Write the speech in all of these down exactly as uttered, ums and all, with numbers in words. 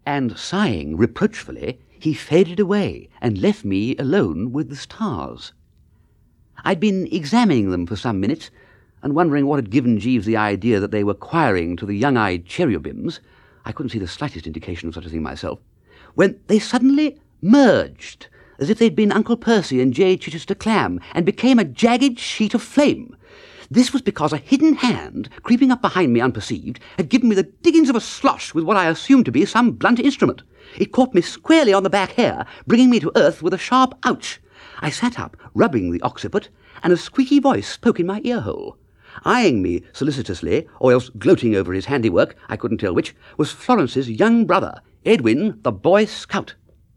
And sighing reproachfully, he faded away and left me alone with the stars. I'd been examining them for some minutes, and wondering what had given Jeeves the idea that they were choiring to the young-eyed cherubims — I couldn't see the slightest indication of such a thing myself — when they suddenly merged, as if they'd been Uncle Percy and J. Chichester clam, and became a jagged sheet of flame. This was because a hidden hand, creeping up behind me unperceived, had given me the diggings of a slosh with what I assumed to be some blunt instrument. It caught me squarely on the back hair, bringing me to earth with a sharp ouch. I sat up, rubbing the occiput, and a squeaky voice spoke in my ear-hole. Eyeing me solicitously, or else gloating over his handiwork, I couldn't tell which, was Florence's young brother, Edwin, the Boy Scout.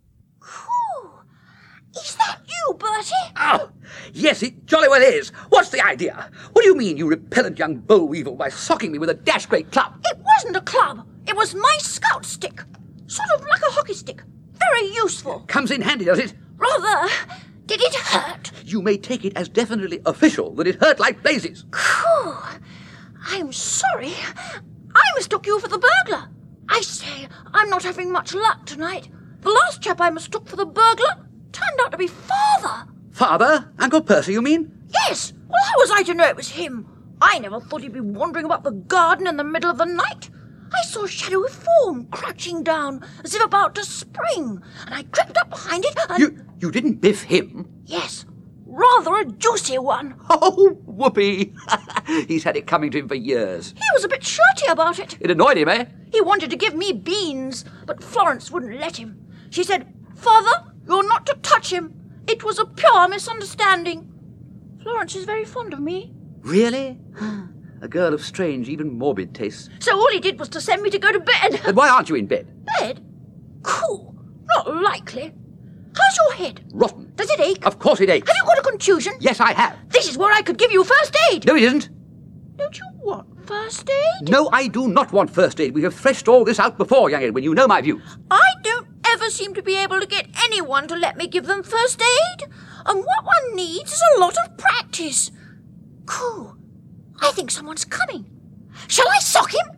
Whew. Is that you, Bertie? Oh, yes, it jolly well is. What's the idea? What do you mean, you repellent young boll weevil, by socking me with a dash-great club? It wasn't a club. It was my scout stick. Sort of like a hockey stick. Very useful. Comes in handy, does it? Rather. Did it hurt? You may take it as definitely official that it hurt like blazes. Phew. I'm sorry. I mistook you for the burglar. I say, I'm not having much luck tonight. The last chap I mistook for the burglar turned out to be Father. Father? Uncle Percy, you mean? Yes. Well, how was I to know it was him? I never thought he'd be wandering about the garden in the middle of the night. I saw a shadowy form crouching down as if about to spring, and I crept up behind it and... You, you didn't biff him? Yes. Rather a juicy one. Oh, whoopee. He's had it coming to him for years. He was a bit shirty about it. It annoyed him, eh? He wanted to give me beans, but Florence wouldn't let him. She said, Father, you're not to touch him. It was a pure misunderstanding. Florence is very fond of me. Really? A girl of strange, even morbid tastes. So all he did was to send me to go to bed. Then why aren't you in bed? Bed? Cool. Not likely. How's your head? Rotten. Does it ache? Of course it aches. Have you got a contusion? Yes, I have. This is where I could give you first aid. No, it isn't. Don't you want first aid? No, I do not want first aid. We have threshed all this out before, young Edwin. You know my views. I don't ever seem to be able to get anyone to let me give them first aid. And what one needs is a lot of practice. Cool. I think someone's coming. Shall I sock him?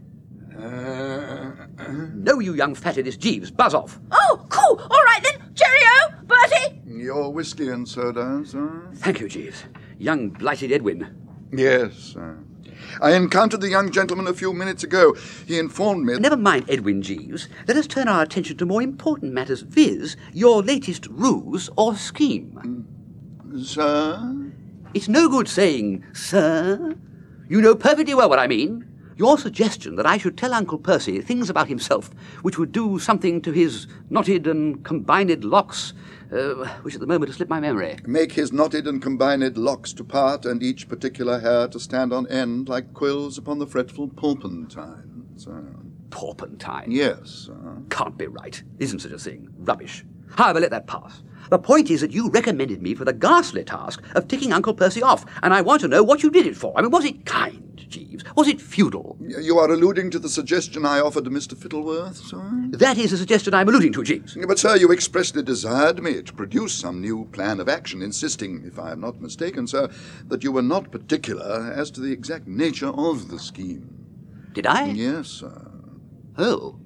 Uh, no, you young fatted, it's Jeeves. Buzz off. Oh, cool. All right then. Cheerio, Bertie. Your whiskey and soda, sir? Thank you, Jeeves. Young blighted Edwin. Yes, sir. I encountered the young gentleman a few minutes ago. He informed me... Never mind Edwin, Jeeves. Let us turn our attention to more important matters, viz. your latest ruse or scheme. Sir? It's no good saying, sir. You know perfectly well what I mean. Your suggestion that I should tell Uncle Percy things about himself which would do something to his knotted and combined locks, uh, which at the moment has slipped my memory. Make his knotted and combined locks to part, and each particular hair to stand on end like quills upon the fretful porpentine, sir. Porpentine? Yes, sir. Can't be right. Isn't such a thing. Rubbish. However, let that pass. The point is that you recommended me for the ghastly task of ticking Uncle Percy off, and I want to know what you did it for. I mean, was it kind, Jeeves? Was it feudal? You are alluding to the suggestion I offered to Mister Fittleworth, sir? That is the suggestion I'm alluding to, Jeeves. But, sir, you expressly desired me to produce some new plan of action, insisting, if I am not mistaken, sir, that you were not particular as to the exact nature of the scheme. Did I? Yes, sir. Oh.